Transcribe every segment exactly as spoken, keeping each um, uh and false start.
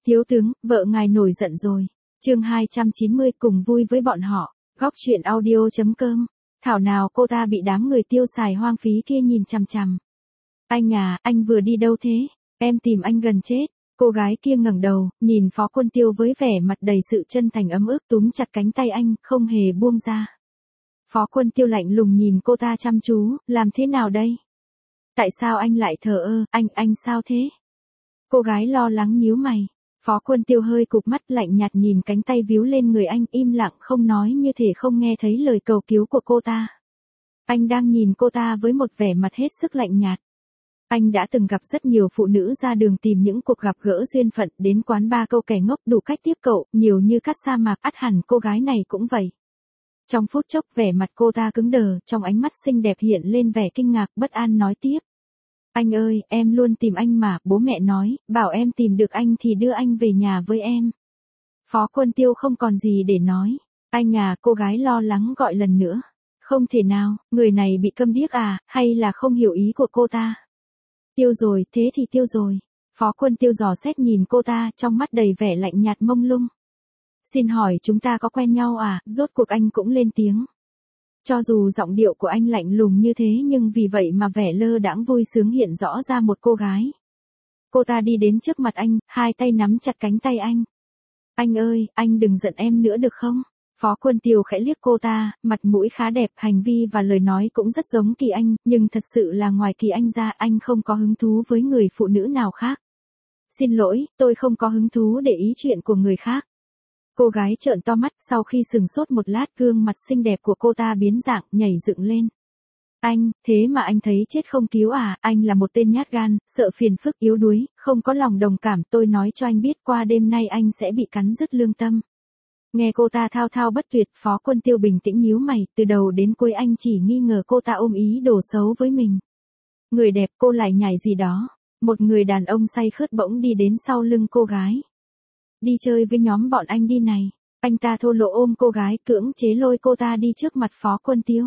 Thiếu tướng, vợ ngài nổi giận rồi. Chương hai trăm chín mươi cùng vui với bọn họ. Góc truyện audio chấm com. Thảo nào cô ta bị đám người tiêu xài hoang phí kia nhìn chằm chằm. Anh à, anh vừa đi đâu thế? Em tìm anh gần chết. Cô gái kia ngẩng đầu, nhìn Phó Quân Tiêu với vẻ mặt đầy sự chân thành ấm ức, túm chặt cánh tay anh, không hề buông ra. Phó Quân Tiêu lạnh lùng nhìn cô ta chăm chú, làm thế nào đây? Tại sao anh lại thờ ơ, anh, anh sao thế? Cô gái lo lắng nhíu mày. Phó Quân Tiêu hơi cụp mắt lạnh nhạt nhìn cánh tay víu lên người anh, im lặng không nói, như thể không nghe thấy lời cầu cứu của cô ta. Anh đang nhìn cô ta với một vẻ mặt hết sức lạnh nhạt. Anh đã từng gặp rất nhiều phụ nữ ra đường tìm những cuộc gặp gỡ duyên phận, đến quán bar câu kẻ ngốc đủ cách tiếp cậu, nhiều như cát sa mạc, ắt hẳn cô gái này cũng vậy. Trong phút chốc vẻ mặt cô ta cứng đờ, trong ánh mắt xinh đẹp hiện lên vẻ kinh ngạc, bất an nói tiếp. Anh ơi, em luôn tìm anh mà, bố mẹ nói, bảo em tìm được anh thì đưa anh về nhà với em. Phó Quân Tiêu không còn gì để nói. Anh à, cô gái lo lắng gọi lần nữa. Không thể nào, người này bị câm điếc à, hay là không hiểu ý của cô ta? Tiêu rồi, thế thì tiêu rồi. Phó Quân Tiêu dò xét nhìn cô ta, trong mắt đầy vẻ lạnh nhạt mông lung. Xin hỏi chúng ta có quen nhau à? Rốt cuộc anh cũng lên tiếng. Cho dù giọng điệu của anh lạnh lùng như thế nhưng vì vậy mà vẻ lơ đãng vui sướng hiện rõ ra một cô gái. Cô ta đi đến trước mặt anh, hai tay nắm chặt cánh tay anh. Anh ơi, anh đừng giận em nữa được không? Phó Quân Tiêu khẽ liếc cô ta, mặt mũi khá đẹp, hành vi và lời nói cũng rất giống Kỳ Anh, nhưng thật sự là ngoài Kỳ Anh ra anh không có hứng thú với người phụ nữ nào khác. Xin lỗi, tôi không có hứng thú để ý chuyện của người khác. Cô gái trợn to mắt, sau khi sừng sốt một lát gương mặt xinh đẹp của cô ta biến dạng, nhảy dựng lên. Anh, thế mà anh thấy chết không cứu à, anh là một tên nhát gan, sợ phiền phức, yếu đuối, không có lòng đồng cảm, tôi nói cho anh biết qua đêm nay anh sẽ bị cắn rứt lương tâm. Nghe cô ta thao thao bất tuyệt, Phó Quân Tiêu bình tĩnh nhíu mày, từ đầu đến cuối anh chỉ nghi ngờ cô ta ôm ý đồ xấu với mình. Người đẹp, cô lại nhảy gì đó. Một người đàn ông say khướt bỗng đi đến sau lưng cô gái. Đi chơi với nhóm bọn anh đi này. Anh ta thô lỗ ôm cô gái, cưỡng chế lôi cô ta đi trước mặt Phó Quân Tiêu.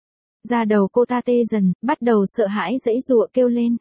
Da đầu cô ta tê dần, bắt đầu sợ hãi giãy giụa kêu lên.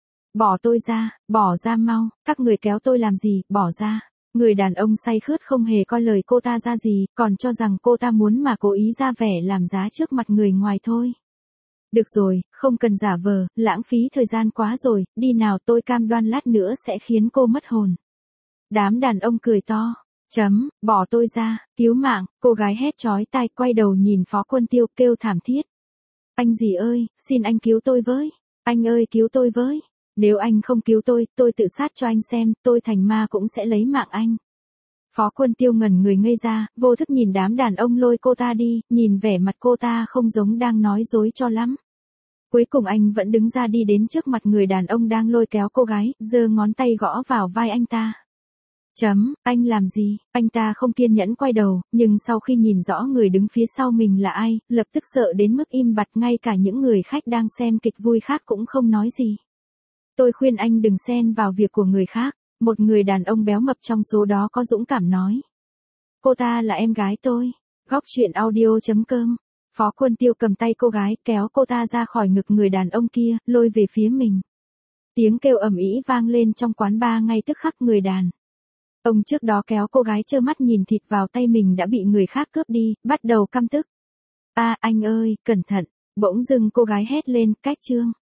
Bỏ tôi ra, bỏ ra mau, các người kéo tôi làm gì, bỏ ra. Người đàn ông say khướt không hề coi lời cô ta ra gì, còn cho rằng cô ta muốn mà cố ý ra vẻ làm giá trước mặt người ngoài thôi. Được rồi, không cần giả vờ, lãng phí thời gian quá rồi, đi nào, tôi cam đoan lát nữa sẽ khiến cô mất hồn. Đám đàn ông cười to. Chấm, bỏ tôi ra, cứu mạng, cô gái hét chói tai quay đầu nhìn Phó Quân Tiêu kêu thảm thiết. Anh gì ơi, xin anh cứu tôi với. Anh ơi cứu tôi với. Nếu anh không cứu tôi, tôi tự sát cho anh xem, tôi thành ma cũng sẽ lấy mạng anh. Phó Quân Tiêu ngẩn người ngây ra, vô thức nhìn đám đàn ông lôi cô ta đi, nhìn vẻ mặt cô ta không giống đang nói dối cho lắm. Cuối cùng anh vẫn đứng ra đi đến trước mặt người đàn ông đang lôi kéo cô gái, giơ ngón tay gõ vào vai anh ta. Chấm, anh làm gì? Anh ta không kiên nhẫn quay đầu, nhưng sau khi nhìn rõ người đứng phía sau mình là ai, lập tức sợ đến mức im bặt, ngay cả những người khách đang xem kịch vui khác cũng không nói gì. Tôi khuyên anh đừng xen vào việc của người khác, một người đàn ông béo mập trong số đó có dũng cảm nói. Cô ta là em gái tôi. Góc truyện audio chấm com. Phó Quân Tiêu cầm tay cô gái, kéo cô ta ra khỏi ngực người đàn ông kia, lôi về phía mình. Tiếng kêu ầm ĩ vang lên trong quán bar ngay tức khắc. Người đàn ông trước đó kéo cô gái trơ mắt nhìn thịt vào tay mình đã bị người khác cướp đi, bắt đầu căm tức. A, à, anh ơi, cẩn thận. Bỗng dưng cô gái hét lên, cách trương.